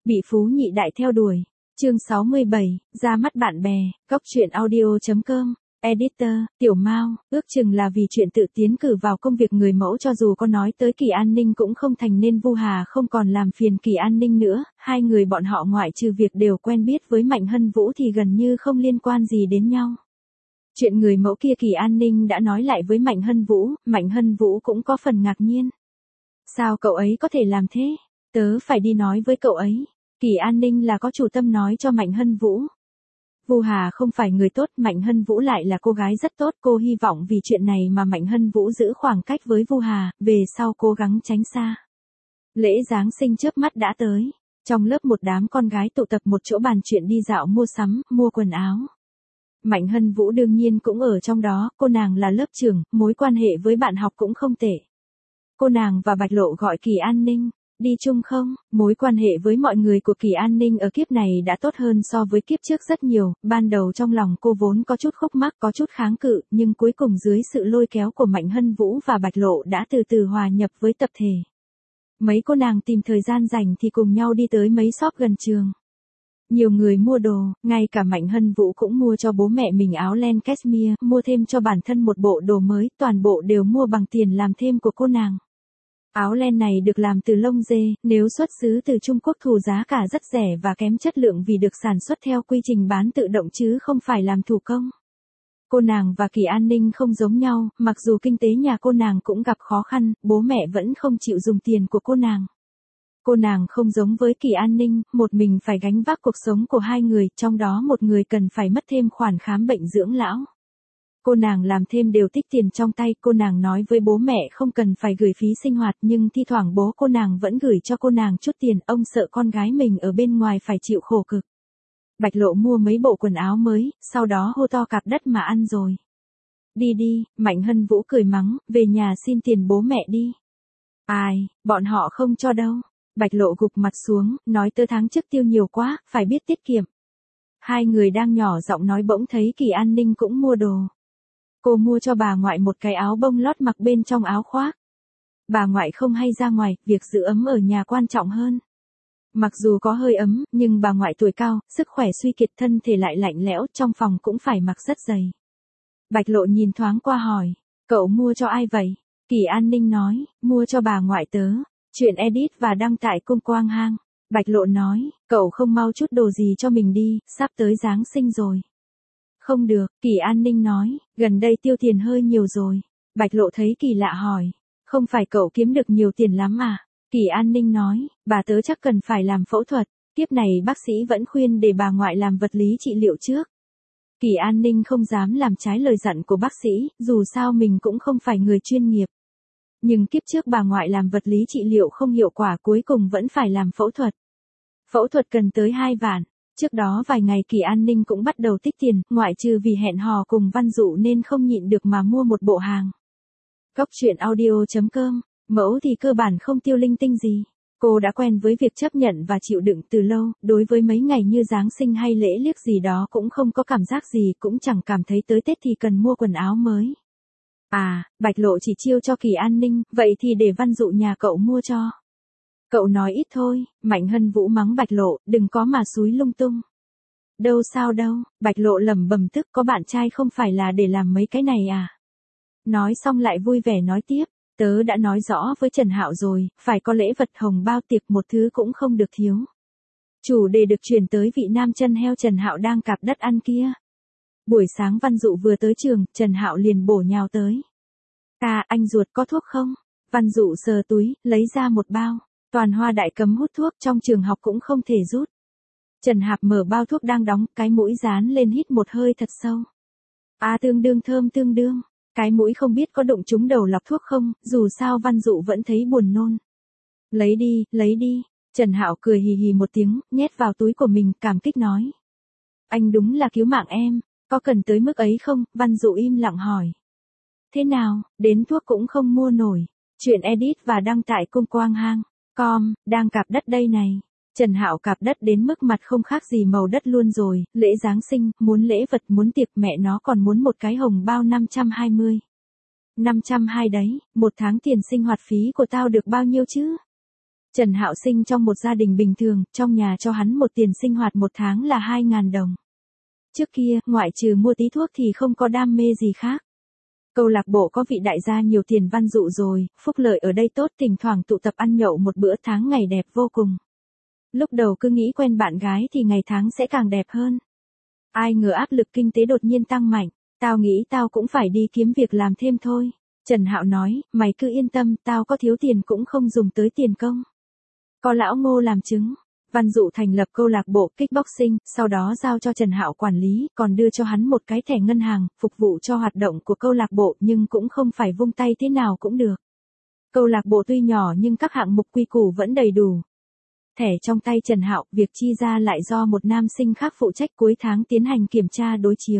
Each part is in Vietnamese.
Bị phú nhị đại theo đuổi. Chương 67, ra mắt bạn bè, góc truyện audio.com. Editor, Tiểu Mao, ước chừng là vì chuyện tự tiến cử vào công việc người mẫu cho dù có nói tới Kỳ An Ninh cũng không thành nên Vu Hà không còn làm phiền Kỳ An Ninh nữa, hai người bọn họ ngoại trừ việc đều quen biết với Mạnh Hân Vũ thì gần như không liên quan gì đến nhau. Chuyện người mẫu kia Kỳ An Ninh đã nói lại với Mạnh Hân Vũ cũng có phần ngạc nhiên. Sao cậu ấy có thể làm thế? Tớ phải đi nói với cậu ấy. Kỳ An Ninh là có chủ tâm nói cho Mạnh Hân Vũ. Vu Hà không phải người tốt, Mạnh Hân Vũ lại là cô gái rất tốt, cô hy vọng vì chuyện này mà Mạnh Hân Vũ giữ khoảng cách với Vu Hà, về sau cố gắng tránh xa. Lễ Giáng sinh chớp mắt đã tới, trong lớp một đám con gái tụ tập một chỗ bàn chuyện đi dạo mua sắm, mua quần áo. Mạnh Hân Vũ đương nhiên cũng ở trong đó, cô nàng là lớp trưởng, mối quan hệ với bạn học cũng không tệ. Cô nàng và Bạch Lộ gọi Kỳ An Ninh. Đi chung không? Mối quan hệ với mọi người của Kỳ An Ninh ở kiếp này đã tốt hơn so với kiếp trước rất nhiều, ban đầu trong lòng cô vốn có chút khúc mắc có chút kháng cự, nhưng cuối cùng dưới sự lôi kéo của Mạnh Hân Vũ và Bạch Lộ đã từ từ hòa nhập với tập thể. Mấy cô nàng tìm thời gian rảnh thì cùng nhau đi tới mấy shop gần trường. Nhiều người mua đồ, ngay cả Mạnh Hân Vũ cũng mua cho bố mẹ mình áo len cashmere, mua thêm cho bản thân một bộ đồ mới, toàn bộ đều mua bằng tiền làm thêm của cô nàng. Áo len này được làm từ lông dê, nếu xuất xứ từ Trung Quốc thù giá cả rất rẻ và kém chất lượng vì được sản xuất theo quy trình bán tự động chứ không phải làm thủ công. Cô nàng và Kỳ An Ninh không giống nhau, mặc dù kinh tế nhà cô nàng cũng gặp khó khăn, bố mẹ vẫn không chịu dùng tiền của cô nàng. Cô nàng không giống với Kỳ An Ninh, một mình phải gánh vác cuộc sống của hai người, trong đó một người cần phải mất thêm khoản khám bệnh dưỡng lão. Cô nàng làm thêm đều tích tiền trong tay, cô nàng nói với bố mẹ không cần phải gửi phí sinh hoạt nhưng thi thoảng bố cô nàng vẫn gửi cho cô nàng chút tiền, ông sợ con gái mình ở bên ngoài phải chịu khổ cực. Bạch Lộ mua mấy bộ quần áo mới, sau đó hô to cạp đất mà ăn rồi. Đi đi, Mạnh Hân Vũ cười mắng, về nhà xin tiền bố mẹ đi. Ai, bọn họ không cho đâu. Bạch Lộ gục mặt xuống, nói tớ tháng trước tiêu nhiều quá, phải biết tiết kiệm. Hai người đang nhỏ giọng nói bỗng thấy Kỳ An Ninh cũng mua đồ. Cô mua cho bà ngoại một cái áo bông lót mặc bên trong áo khoác. Bà ngoại không hay ra ngoài, việc giữ ấm ở nhà quan trọng hơn. Mặc dù có hơi ấm, nhưng bà ngoại tuổi cao, sức khỏe suy kiệt thân thể lại lạnh lẽo, trong phòng cũng phải mặc rất dày. Bạch Lộ nhìn thoáng qua hỏi, cậu mua cho ai vậy? Kỳ An Ninh nói, mua cho bà ngoại tớ. Chuyện edit và đăng tại Cung Quang Hang. Bạch Lộ nói, cậu không mau chút đồ gì cho mình đi, sắp tới Giáng sinh rồi. Không được, Kỳ An Ninh nói, gần đây tiêu tiền hơi nhiều rồi. Bạch Lộ thấy kỳ lạ hỏi, không phải cậu kiếm được nhiều tiền lắm à? Kỳ An Ninh nói, bà tớ chắc cần phải làm phẫu thuật, kiếp này bác sĩ vẫn khuyên để bà ngoại làm vật lý trị liệu trước. Kỳ An Ninh không dám làm trái lời dặn của bác sĩ, dù sao mình cũng không phải người chuyên nghiệp. Nhưng kiếp trước bà ngoại làm vật lý trị liệu không hiệu quả cuối cùng vẫn phải làm phẫu thuật. Phẫu thuật cần tới 2 vạn. Trước đó vài ngày Kỳ An Ninh cũng bắt đầu tích tiền, ngoại trừ vì hẹn hò cùng Văn Dụ nên không nhịn được mà mua một bộ hàng. Góc truyện audio.com, mẫu thì cơ bản không tiêu linh tinh gì. Cô đã quen với việc chấp nhận và chịu đựng từ lâu, đối với mấy ngày như Giáng sinh hay lễ liếc gì đó cũng không có cảm giác gì, cũng chẳng cảm thấy tới Tết thì cần mua quần áo mới. À, Bạch Lộ chỉ chiêu cho Kỳ An Ninh, vậy thì để Văn Dụ nhà cậu mua cho. Cậu nói ít thôi, Mạnh Hân Vũ mắng Bạch Lộ, đừng có mà xúi lung tung. Đâu sao đâu, Bạch Lộ lẩm bẩm tức có bạn trai không phải là để làm mấy cái này à. Nói xong lại vui vẻ nói tiếp, tớ đã nói rõ với Trần Hạo rồi, phải có lễ vật hồng bao tiệc một thứ cũng không được thiếu. Chủ đề được chuyển tới vị nam chân heo Trần Hạo đang cạp đất ăn kia. Buổi sáng Văn Dụ vừa tới trường, Trần Hạo liền bổ nhào tới. À, anh ruột có thuốc không? Văn Dụ sờ túi, lấy ra một bao. Toàn Hoa đại cấm hút thuốc, trong trường học cũng không thể rút. Trần Hạp mở bao thuốc đang đóng, cái mũi dán lên hít một hơi thật sâu. À, tương đương thơm tương đương. Cái mũi không biết có đụng trúng đầu lọc thuốc không, dù sao Văn Dụ vẫn thấy buồn nôn. Lấy đi, lấy đi. Trần Hạo cười hì hì một tiếng, nhét vào túi của mình, cảm kích nói. Anh đúng là cứu mạng em, có cần tới mức ấy không? Văn Dụ im lặng hỏi. Thế nào, đến thuốc cũng không mua nổi. Chuyện edit và đăng tại Cung Quang Hang. Đang cạp đất đây này. Trần Hạo cạp đất đến mức mặt không khác gì màu đất luôn rồi, lễ Giáng sinh, muốn lễ vật muốn tiệc mẹ nó còn muốn một cái hồng bao 520. 520 đấy, một tháng tiền sinh hoạt phí của tao được bao nhiêu chứ? Trần Hạo sinh trong một gia đình bình thường, trong nhà cho hắn một tiền sinh hoạt một tháng là 2.000 đồng. Trước kia, ngoại trừ mua tí thuốc thì không có đam mê gì khác. Câu lạc bộ có vị đại gia nhiều tiền Văn Dụ rồi, phúc lợi ở đây tốt, thỉnh thoảng tụ tập ăn nhậu một bữa, tháng ngày đẹp vô cùng. Lúc đầu cứ nghĩ quen bạn gái thì ngày tháng sẽ càng đẹp hơn. Ai ngờ áp lực kinh tế đột nhiên tăng mạnh, tao nghĩ tao cũng phải đi kiếm việc làm thêm thôi. Trần Hạo nói, mày cứ yên tâm, tao có thiếu tiền cũng không dùng tới tiền công. Có lão Ngô làm chứng. Văn Dụ thành lập câu lạc bộ kickboxing, sau đó giao cho Trần Hạo quản lý, còn đưa cho hắn một cái thẻ ngân hàng, phục vụ cho hoạt động của câu lạc bộ, nhưng cũng không phải vung tay thế nào cũng được. Câu lạc bộ tuy nhỏ nhưng các hạng mục quy củ vẫn đầy đủ. Thẻ trong tay Trần Hạo, việc chi ra lại do một nam sinh khác phụ trách, cuối tháng tiến hành kiểm tra đối chiếu.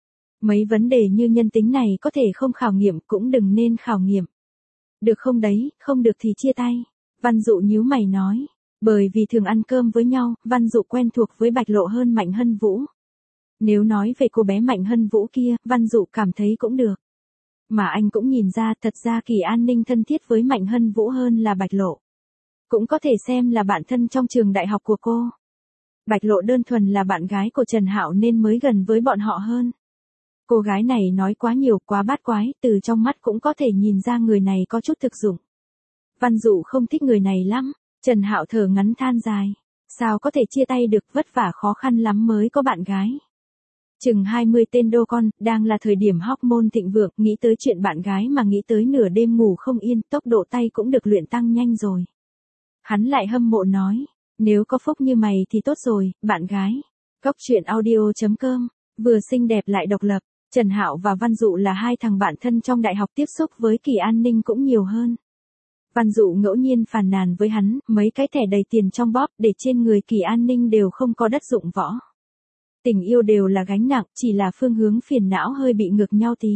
Mấy vấn đề như nhân tính này có thể không khảo nghiệm cũng đừng nên khảo nghiệm. Được không đấy, không được thì chia tay. Văn Dụ nhíu mày nói. Bởi vì thường ăn cơm với nhau, Văn Dụ quen thuộc với Bạch Lộ hơn Mạnh Hân Vũ. Nếu nói về cô bé Mạnh Hân Vũ kia, Văn Dụ cảm thấy cũng được. Mà anh cũng nhìn ra, thật ra Kỳ An Ninh thân thiết với Mạnh Hân Vũ hơn là Bạch Lộ. Cũng có thể xem là bạn thân trong trường đại học của cô. Bạch Lộ đơn thuần là bạn gái của Trần Hạo nên mới gần với bọn họ hơn. Cô gái này nói quá nhiều, quá bát quái, từ trong mắt cũng có thể nhìn ra người này có chút thực dụng. Văn Dụ không thích người này lắm. Trần Hạo thở ngắn than dài. Sao có thể chia tay được, vất vả khó khăn lắm mới có bạn gái. Chừng 20 tên đô con, đang là thời điểm hormone thịnh vượng, nghĩ tới chuyện bạn gái mà nghĩ tới nửa đêm ngủ không yên, tốc độ tay cũng được luyện tăng nhanh rồi. Hắn lại hâm mộ nói, nếu có phúc như mày thì tốt rồi, bạn gái. Cóc truyện audio.com, vừa xinh đẹp lại độc lập. Trần Hạo và Văn Dụ là hai thằng bạn thân trong đại học, tiếp xúc với Kỳ An Ninh cũng nhiều hơn. Văn Dụ ngẫu nhiên phàn nàn với hắn, mấy cái thẻ đầy tiền trong bóp để trên người Kỳ An Ninh đều không có đất dụng võ. Tình yêu đều là gánh nặng, chỉ là phương hướng phiền não hơi bị ngược nhau tí.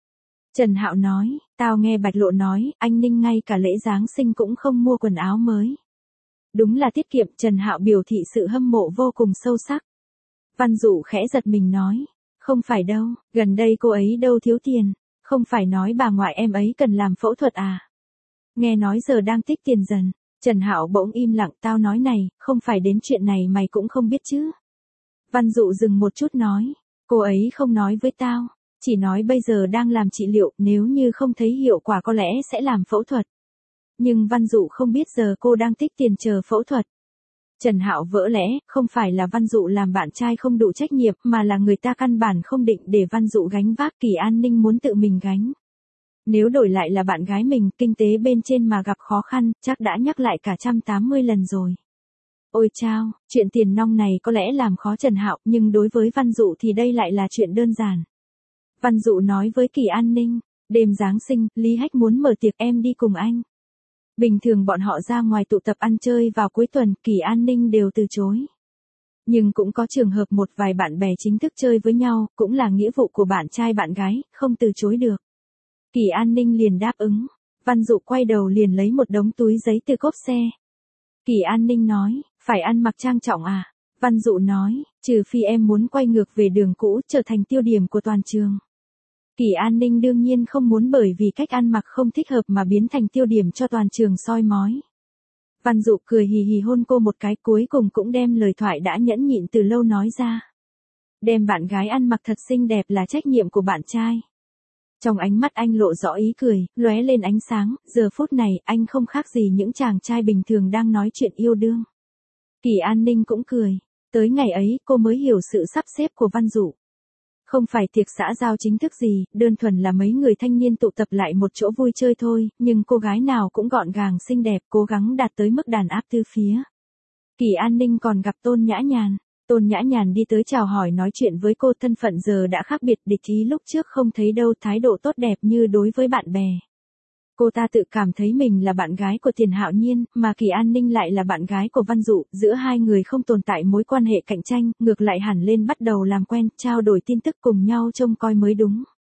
Trần Hạo nói, tao nghe Bạch Lộ nói, anh Ninh ngay cả lễ Giáng sinh cũng không mua quần áo mới. Đúng là tiết kiệm. Trần Hạo biểu thị sự hâm mộ vô cùng sâu sắc. Văn Dụ khẽ giật mình nói, không phải đâu, gần đây cô ấy đâu thiếu tiền, không phải nói bà ngoại em ấy cần làm phẫu thuật à? Nghe nói giờ đang tích tiền dần. Trần Hạo bỗng im lặng, tao nói này, không phải đến chuyện này mày cũng không biết chứ. Văn Dụ dừng một chút nói, cô ấy không nói với tao, chỉ nói bây giờ đang làm trị liệu, nếu như không thấy hiệu quả có lẽ sẽ làm phẫu thuật. Nhưng Văn Dụ không biết giờ cô đang tích tiền chờ phẫu thuật. Trần Hạo vỡ lẽ, không phải là Văn Dụ làm bạn trai không đủ trách nhiệm, mà là người ta căn bản không định để Văn Dụ gánh vác, Kỳ An Ninh muốn tự mình gánh. Nếu đổi lại là bạn gái mình, kinh tế bên trên mà gặp khó khăn, chắc đã nhắc lại cả 180 lần rồi. Ôi chao, chuyện tiền nong này có lẽ làm khó Trần Hạo, nhưng đối với Văn Dụ thì đây lại là chuyện đơn giản. Văn Dụ nói với Kỳ An Ninh, đêm Giáng sinh, Lý Hách muốn mở tiệc, em đi cùng anh. Bình thường bọn họ ra ngoài tụ tập ăn chơi vào cuối tuần, Kỳ An Ninh đều từ chối. Nhưng cũng có trường hợp một vài bạn bè chính thức chơi với nhau, cũng là nghĩa vụ của bạn trai bạn gái, không từ chối được. Kỳ An Ninh liền đáp ứng. Văn Dụ quay đầu liền lấy một đống túi giấy từ cốp xe. Kỳ An Ninh nói, phải ăn mặc trang trọng à? Văn Dụ nói, trừ phi em muốn quay ngược về đường cũ, trở thành tiêu điểm của toàn trường. Kỳ An Ninh đương nhiên không muốn bởi vì cách ăn mặc không thích hợp mà biến thành tiêu điểm cho toàn trường soi mói. Văn Dụ cười hì hì hôn cô một cái, cuối cùng cũng đem lời thoại đã nhẫn nhịn từ lâu nói ra. Đem bạn gái ăn mặc thật xinh đẹp là trách nhiệm của bạn trai. Trong ánh mắt anh lộ rõ ý cười, lóe lên ánh sáng, giờ phút này anh không khác gì những chàng trai bình thường đang nói chuyện yêu đương. Kỳ An Ninh cũng cười. Tới ngày ấy cô mới hiểu sự sắp xếp của Văn Dụ. Không phải tiệc xã giao chính thức gì, đơn thuần là mấy người thanh niên tụ tập lại một chỗ vui chơi thôi, nhưng cô gái nào cũng gọn gàng xinh đẹp, cố gắng đạt tới mức đàn áp tứ phía. Kỳ An Ninh còn gặp Tôn Nhã Nhàn. Tôn Nhã Nhàn đi tới chào hỏi nói chuyện với cô, thân phận giờ đã khác biệt, địch ý lúc trước không thấy đâu, thái độ tốt đẹp như đối với bạn bè. Cô ta tự cảm thấy mình là bạn gái của Tiền Hạo Nhiên, mà Kỳ An Ninh lại là bạn gái của Văn Dụ, giữa hai người không tồn tại mối quan hệ cạnh tranh, ngược lại hẳn lên bắt đầu làm quen, trao đổi tin tức cùng nhau trông coi mới đúng.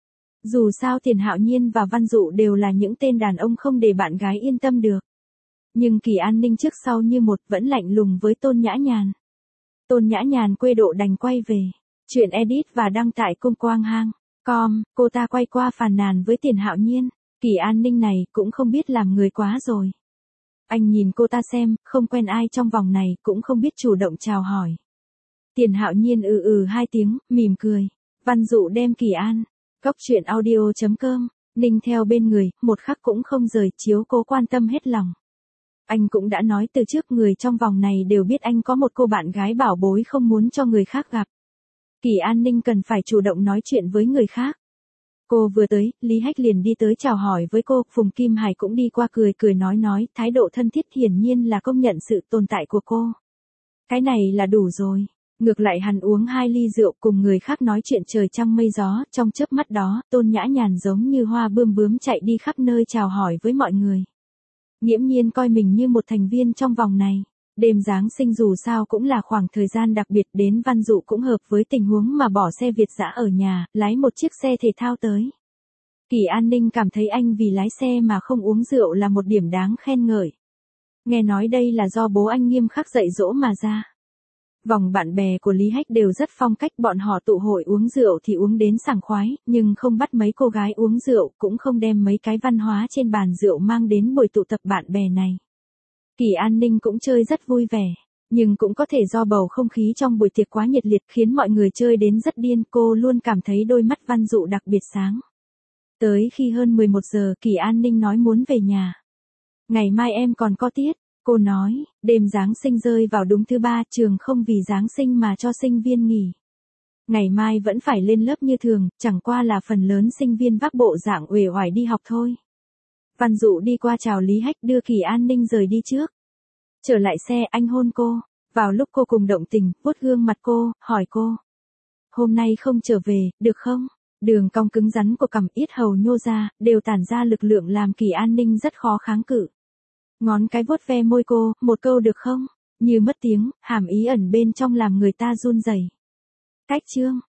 Dù sao Tiền Hạo Nhiên và Văn Dụ đều là những tên đàn ông không để bạn gái yên tâm được. Nhưng Kỳ An Ninh trước sau như một vẫn lạnh lùng với Tôn Nhã Nhàn. Tôn Nhã Nhàn quê độ đành quay về. Chuyện edit và đăng tải cung quang hang.com, cô ta quay qua phàn nàn với Tiền Hạo Nhiên. Kỳ An Ninh này cũng không biết làm người quá rồi. Anh nhìn cô ta xem, không quen ai trong vòng này, cũng không biết chủ động chào hỏi. Tiền Hạo Nhiên hai tiếng, mỉm cười. Văn Dụ đem Kỳ An. Cóc truyện audio.com. Ninh theo bên người, một khắc cũng không rời, chiếu cố quan tâm hết lòng. Anh cũng đã nói từ trước người trong vòng này đều biết anh có một cô bạn gái bảo bối không muốn cho người khác gặp. Kỳ An Ninh cần phải chủ động nói chuyện với người khác. Cô vừa tới, Lý Hách liền đi tới chào hỏi với cô, Phùng Kim Hải cũng đi qua cười cười nói, thái độ thân thiết hiển nhiên là công nhận sự tồn tại của cô. Cái này là đủ rồi. Ngược lại hắn uống 2 ly rượu cùng người khác nói chuyện trời trăng mây gió, trong chớp mắt đó, Tôn Nhã Nhàn giống như hoa bướm chạy đi khắp nơi chào hỏi với mọi người. Nghiễm nhiên coi mình như một thành viên trong vòng này. Đêm Giáng sinh dù sao cũng là khoảng thời gian đặc biệt, đến Văn Dụ cũng hợp với tình huống mà bỏ xe Việt dã ở nhà, lái một chiếc xe thể thao tới. Kỳ An Ninh cảm thấy anh vì lái xe mà không uống rượu là một điểm đáng khen ngợi. Nghe nói đây là do bố anh nghiêm khắc dạy dỗ mà ra. Vòng bạn bè của Lý Hách đều rất phong cách, bọn họ tụ hội uống rượu thì uống đến sảng khoái, nhưng không bắt mấy cô gái uống rượu, cũng không đem mấy cái văn hóa trên bàn rượu mang đến buổi tụ tập bạn bè này. Kỳ An Ninh cũng chơi rất vui vẻ, nhưng cũng có thể do bầu không khí trong buổi tiệc quá nhiệt liệt khiến mọi người chơi đến rất điên, cô luôn cảm thấy đôi mắt Văn Dụ đặc biệt sáng. Tới khi hơn 11 giờ, Kỳ An Ninh nói muốn về nhà. Ngày mai em còn có tiết, cô nói, đêm Giáng sinh rơi vào đúng thứ 3, trường không vì Giáng sinh mà cho sinh viên nghỉ. Ngày mai vẫn phải lên lớp như thường, chẳng qua là phần lớn sinh viên vác bộ dạng uể oải đi học thôi. Văn Dụ đi qua chào Lý Hách, đưa Kỳ An Ninh rời đi trước. Trở lại xe, anh hôn cô. Vào lúc cô cùng động tình, vuốt gương mặt cô, hỏi cô. Hôm nay không trở về, được không? Đường cong cứng rắn của cằm, yết hầu nhô ra, đều tản ra lực lượng làm Kỳ An Ninh rất khó kháng cự. Ngón cái vuốt ve môi cô, một câu được không? Như mất tiếng, hàm ý ẩn bên trong làm người ta run rẩy. Cách chương.